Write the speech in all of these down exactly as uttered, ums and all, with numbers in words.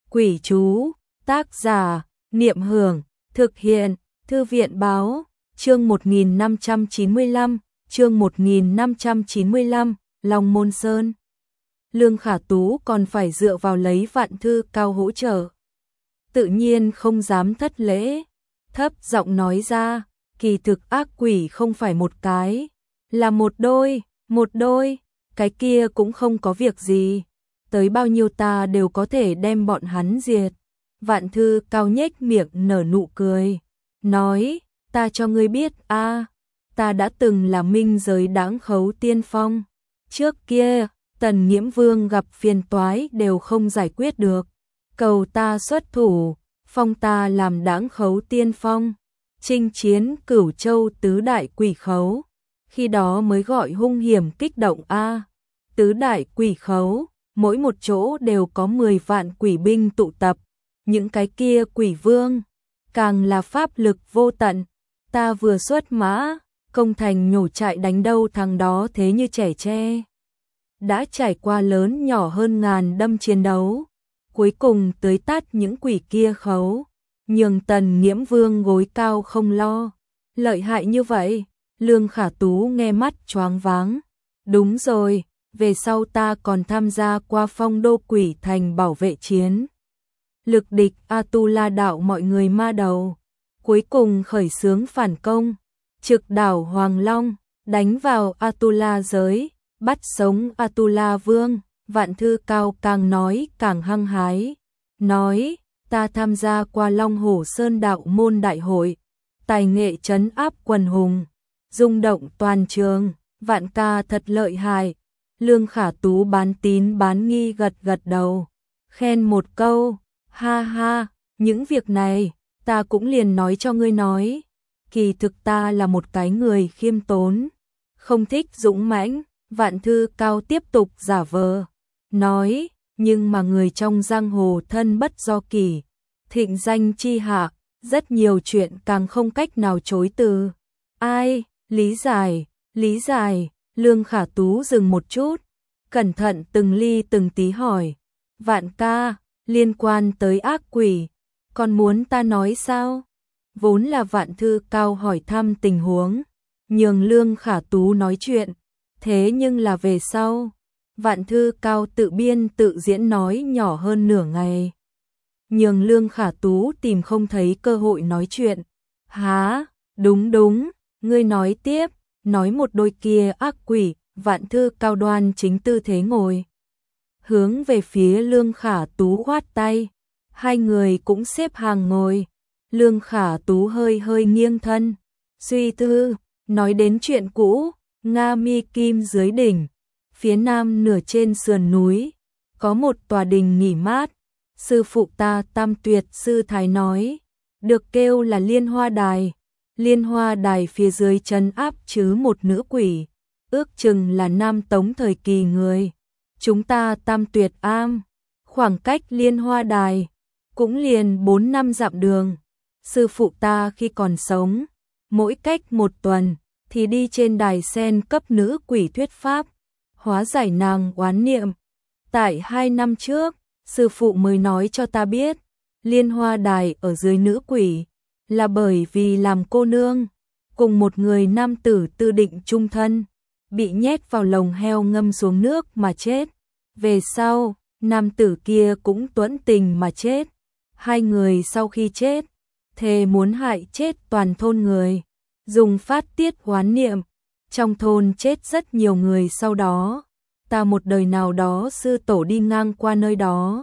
Quỷ chú, tác giả, Niệm Hưởng, thực hiện, Thư viện Báo, chương một nghìn năm trăm chín mươi lăm, chương một nghìn năm trăm chín mươi lăm, Long Môn Sơn. Lương Khả Tú còn phải dựa vào lấy Vạn Thư Cao hỗ trợ. Tự nhiên không dám thất lễ, thấp giọng nói ra, kỳ thực ác quỷ không phải một cái, là một đôi, một đôi, cái kia cũng không có việc gì, tới bao nhiêu ta đều có thể đem bọn hắn diệt. Vạn Thư Cao nhếch miệng nở nụ cười, nói, ta cho ngươi biết a, ta đã từng là minh giới Đãng Khấu tiên phong, trước kia, Tần Nghiễm Vương gặp phiền toái đều không giải quyết được, cầu ta xuất thủ, phong ta làm Đãng Khấu tiên phong, chinh chiến Cửu Châu tứ đại quỷ khấu, khi đó mới gọi hung hiểm kích động a. Tứ đại quỷ khấu, mỗi một chỗ đều có mười vạn quỷ binh tụ tập, những cái kia quỷ vương, càng là pháp lực vô tận, ta vừa xuất mã, công thành nhổ trại đánh đâu thằng đó thế như trẻ tre. Đã trải qua lớn nhỏ hơn ngàn đâm chiến đấu, cuối cùng tới tát những quỷ kia khấu, nhường Tần Nghiễm Vương gối cao không lo. Lợi hại như vậy, Lương Khả Tú nghe mắt choáng váng. Đúng rồi, về sau ta còn tham gia qua Phong Đô Quỷ Thành bảo vệ chiến. Lực địch Atula đạo mọi người ma đầu, cuối cùng khởi xướng phản công, trực đảo Hoàng Long, đánh vào Atula giới, bắt sống Atula Vương. Vạn Thư Cao càng nói càng hăng hái, nói, ta tham gia qua Long Hổ Sơn đạo môn đại hội, tài nghệ trấn áp quần hùng, rung động toàn trường, Vạn ca thật lợi hại. Lương Khả Tú bán tín bán nghi gật gật đầu, khen một câu, ha ha, những việc này, ta cũng liền nói cho ngươi nói, kỳ thực ta là một cái người khiêm tốn, không thích dũng mãnh. Vạn Thư Cao tiếp tục giả vờ, nói, nhưng mà người trong giang hồ thân bất do kỳ, thịnh danh chi hạ, rất nhiều chuyện càng không cách nào chối từ. Ai, lý giải, lý giải. Lương Khả Tú dừng một chút, cẩn thận từng ly từng tí hỏi, Vạn ca, liên quan tới ác quỷ, còn muốn ta nói sao? Vốn là Vạn Thư Cao hỏi thăm tình huống, nhường Lương Khả Tú nói chuyện, thế nhưng là về sau, Vạn Thư Cao tự biên tự diễn nói nhỏ hơn nửa ngày, nhường Lương Khả Tú tìm không thấy cơ hội nói chuyện. Há, đúng đúng, ngươi nói tiếp. Nói một đôi kia ác quỷ. Vạn Thư Cao đoan chính tư thế ngồi, hướng về phía Lương Khả Tú khoát tay, hai người cũng xếp hàng ngồi. Lương Khả Tú hơi hơi nghiêng thân, suy tư, nói đến chuyện cũ. Nga Mi Kim dưới đỉnh, phía nam nửa trên sườn núi, có một tòa đình nghỉ mát, sư phụ ta Tam Tuyệt sư thái nói, được kêu là Liên Hoa Đài. Liên Hoa Đài phía dưới trấn áp chứ một nữ quỷ, ước chừng là Nam Tống thời kỳ người. Chúng ta Tam Tuyệt am, khoảng cách Liên Hoa Đài cũng liền bốn năm dặm đường. Sư phụ ta khi còn sống, mỗi cách một tuần thì đi trên đài sen cấp nữ quỷ thuyết pháp, hóa giải nàng oán niệm. Tại hai năm trước, sư phụ mới nói cho ta biết, Liên Hoa Đài ở dưới nữ quỷ, là bởi vì làm cô nương, cùng một người nam tử tư định chung thân, bị nhét vào lồng heo ngâm xuống nước mà chết. Về sau, nam tử kia cũng tuẫn tình mà chết. Hai người sau khi chết, thề muốn hại chết toàn thôn người, dùng phát tiết oán niệm. Trong thôn chết rất nhiều người sau đó. Ta một đời nào đó sư tổ đi ngang qua nơi đó,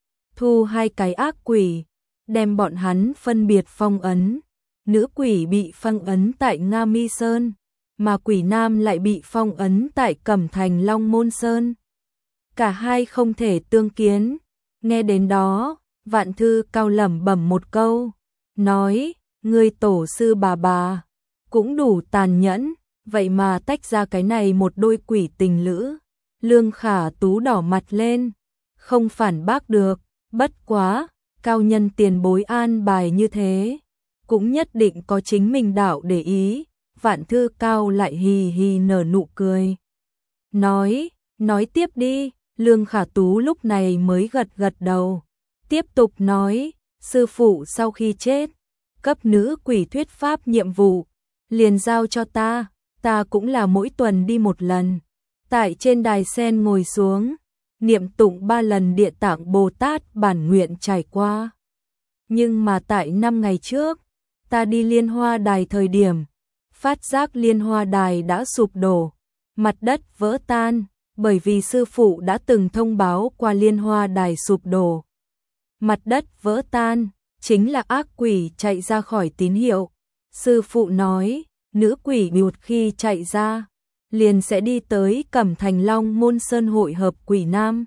thu hai cái ác quỷ, đem bọn hắn phân biệt phong ấn. Nữ quỷ bị phong ấn tại Nga Mi Sơn, mà quỷ nam lại bị phong ấn tại Cẩm Thành Long Môn Sơn. Cả hai không thể tương kiến. Nghe đến đó, Vạn Thư Cao lẩm bẩm một câu, nói, người tổ sư bà bà cũng đủ tàn nhẫn, vậy mà tách ra cái này một đôi quỷ tình lữ. Lương Khả Tú đỏ mặt lên, không phản bác được, bất quá, cao nhân tiền bối an bài như thế, cũng nhất định có chính mình đạo để ý. Vạn Thư Cao lại hì hì nở nụ cười, nói, nói tiếp đi. Lương Khả Tú lúc này mới gật gật đầu, tiếp tục nói, sư phụ sau khi chết, cấp nữ quỷ thuyết pháp nhiệm vụ, liền giao cho ta, ta cũng là mỗi tuần đi một lần, tại trên đài sen ngồi xuống, niệm tụng ba lần Địa Tạng Bồ Tát bản nguyện trải qua. Nhưng mà tại năm ngày trước, ta đi Liên Hoa Đài thời điểm, phát giác Liên Hoa Đài đã sụp đổ, mặt đất vỡ tan, bởi vì sư phụ đã từng thông báo qua Liên Hoa Đài sụp đổ. Mặt đất vỡ tan, chính là ác quỷ chạy ra khỏi tín hiệu. Sư phụ nói, nữ quỷ một khi chạy ra, liền sẽ đi tới Cẩm Thành Long Môn Sơn hội hợp quỷ nam,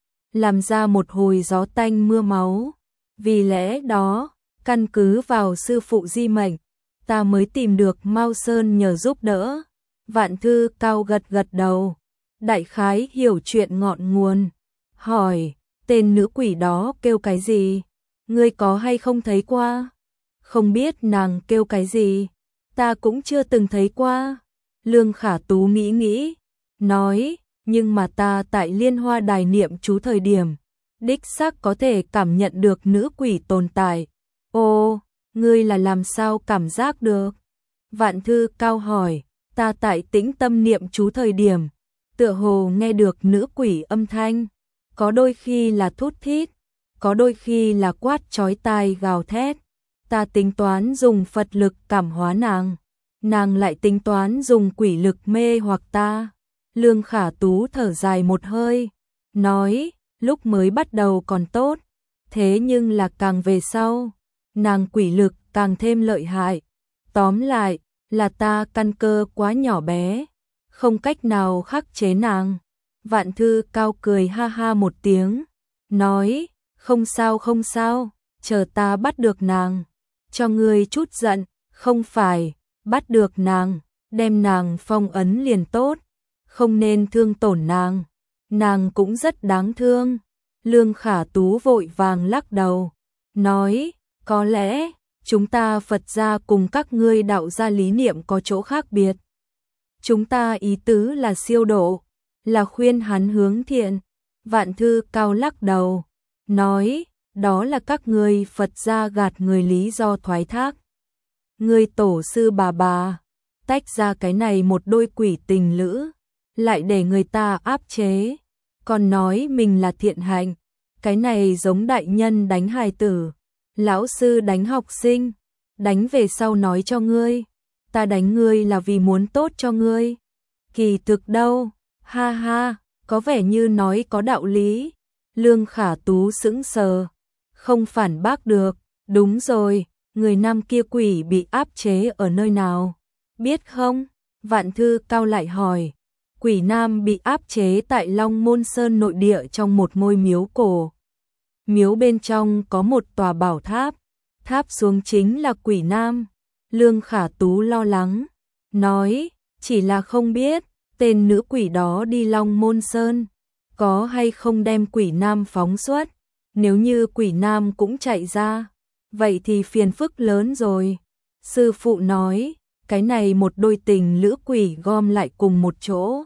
làm ra một hồi gió tanh mưa máu. Vì lẽ đó, căn cứ vào sư phụ di mệnh, ta mới tìm được Mao Sơn nhờ giúp đỡ. Vạn Thư Cao gật gật đầu, đại khái hiểu chuyện ngọn nguồn, hỏi, tên nữ quỷ đó kêu cái gì? Ngươi có hay không thấy qua? Không biết nàng kêu cái gì, ta cũng chưa từng thấy qua. Lương Khả Tú nghĩ nghĩ, nói, nhưng mà ta tại Liên Hoa Đài niệm chú thời điểm, đích xác có thể cảm nhận được nữ quỷ tồn tại. Ô, ngươi là làm sao cảm giác được? Vạn Thư Cao hỏi, ta tại tĩnh tâm niệm chú thời điểm, tựa hồ nghe được nữ quỷ âm thanh, có đôi khi là thút thít, có đôi khi là quát chói tai gào thét. Ta tính toán dùng Phật lực cảm hóa nàng, nàng lại tính toán dùng quỷ lực mê hoặc ta. Lương Khả Tú thở dài một hơi, nói, lúc mới bắt đầu còn tốt, thế nhưng là càng về sau, nàng quỷ lực càng thêm lợi hại. Tóm lại, là ta căn cơ quá nhỏ bé, không cách nào khắc chế nàng. Vạn Thư Cao cười ha ha một tiếng, nói, không sao không sao, chờ ta bắt được nàng, cho ngươi chút giận. Không phải, bắt được nàng, đem nàng phong ấn liền tốt, không nên thương tổn nàng, nàng cũng rất đáng thương. Lương Khả Tú vội vàng lắc đầu, nói, có lẽ, chúng ta Phật gia cùng các ngươi đạo gia lý niệm có chỗ khác biệt. Chúng ta ý tứ là siêu độ, là khuyên hắn hướng thiện. Vạn Thư Cao lắc đầu, nói, đó là các ngươi Phật gia gạt người lý do thoái thác. Ngươi tổ sư bà bà, tách ra cái này một đôi quỷ tình lữ, lại để người ta áp chế, còn nói mình là thiện hạnh, cái này giống đại nhân đánh hài tử, lão sư đánh học sinh, đánh về sau nói cho ngươi, ta đánh ngươi là vì muốn tốt cho ngươi. Kỳ thực đâu, ha ha, có vẻ như nói có đạo lý. Lương Khả Tú sững sờ, không phản bác được, đúng rồi, người nam kia quỷ bị áp chế ở nơi nào, biết không? Vạn Thư Cao lại hỏi, quỷ nam bị áp chế tại Long Môn Sơn nội địa trong một ngôi miếu cổ. Miếu bên trong có một tòa bảo tháp, tháp xuống chính là quỷ nam. Lương Khả Tú lo lắng, nói, chỉ là không biết, tên nữ quỷ đó đi Long Môn Sơn, có hay không đem quỷ nam phóng xuất, nếu như quỷ nam cũng chạy ra, vậy thì phiền phức lớn rồi. Sư phụ nói, cái này một đôi tình lữ quỷ gom lại cùng một chỗ,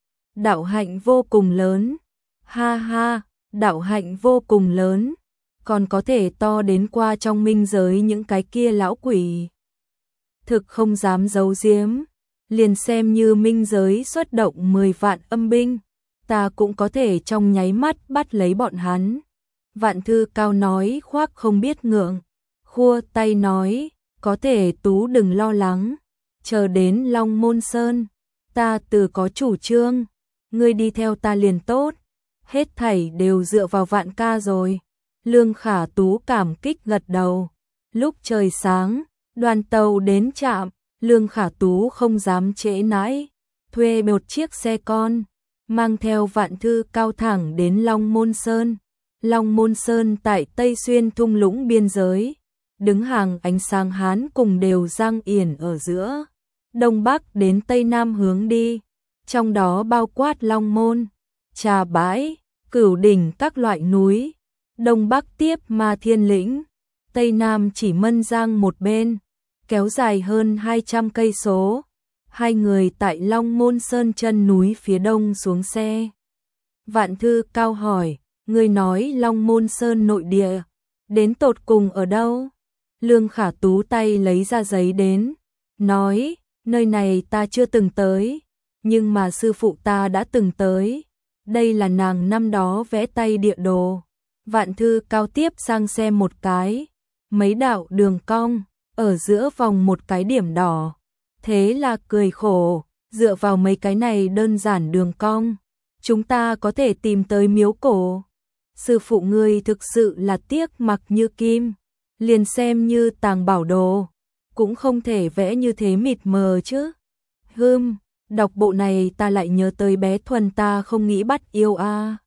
đạo hạnh vô cùng lớn. Ha ha, đạo hạnh vô cùng lớn, còn có thể to đến qua trong minh giới những cái kia lão quỷ. Thực không dám giấu giếm, liền xem như minh giới xuất động mười vạn âm binh, ta cũng có thể trong nháy mắt bắt lấy bọn hắn. Vạn Thư Cao nói khoác không biết ngượng, khua tay nói, có thể Tú đừng lo lắng, chờ đến Long Môn Sơn, ta từ có chủ trương, ngươi đi theo ta liền tốt, hết thảy đều dựa vào Vạn ca rồi. Lương Khả Tú cảm kích gật đầu. Lúc trời sáng, đoàn tàu đến trạm, Lương Khả Tú không dám trễ nãi, thuê một chiếc xe con, mang theo Vạn Thư Cao thẳng đến Long Môn Sơn. Long Môn Sơn tại Tây Xuyên thung lũng biên giới, đứng hàng ánh sáng Hán cùng đều Giang Yển ở giữa, đông bắc đến tây nam hướng đi, trong đó bao quát Long Môn, Trà Bãi, Cửu Đỉnh các loại núi, đông bắc tiếp Ma Thiên Lĩnh, tây nam chỉ Mân Giang một bên, kéo dài hơn hai trăm cây số. Hai người tại Long Môn Sơn chân núi phía đông xuống xe. Vạn Thư Cao hỏi, ngươi nói Long Môn Sơn nội địa, Đến tột cùng ở đâu? Lương Khả Tú tay lấy ra giấy đến, nói, nơi này ta chưa từng tới, nhưng mà sư phụ ta đã từng tới. Đây là nàng năm đó vẽ tay địa đồ. Vạn Thư Cao tiếp sang xem một cái, mấy đạo đường cong, ở giữa vòng một cái điểm đỏ. Thế là cười khổ, dựa vào mấy cái này đơn giản đường cong, chúng ta có thể tìm tới miếu cổ. Sư phụ ngươi thực sự là tiếc mặc như kim, liền xem như tàng bảo đồ, cũng không thể vẽ như thế mịt mờ chứ. Hừm, đọc bộ này ta lại nhớ tới bé Thuần ta không nghĩ bắt yêu a. À.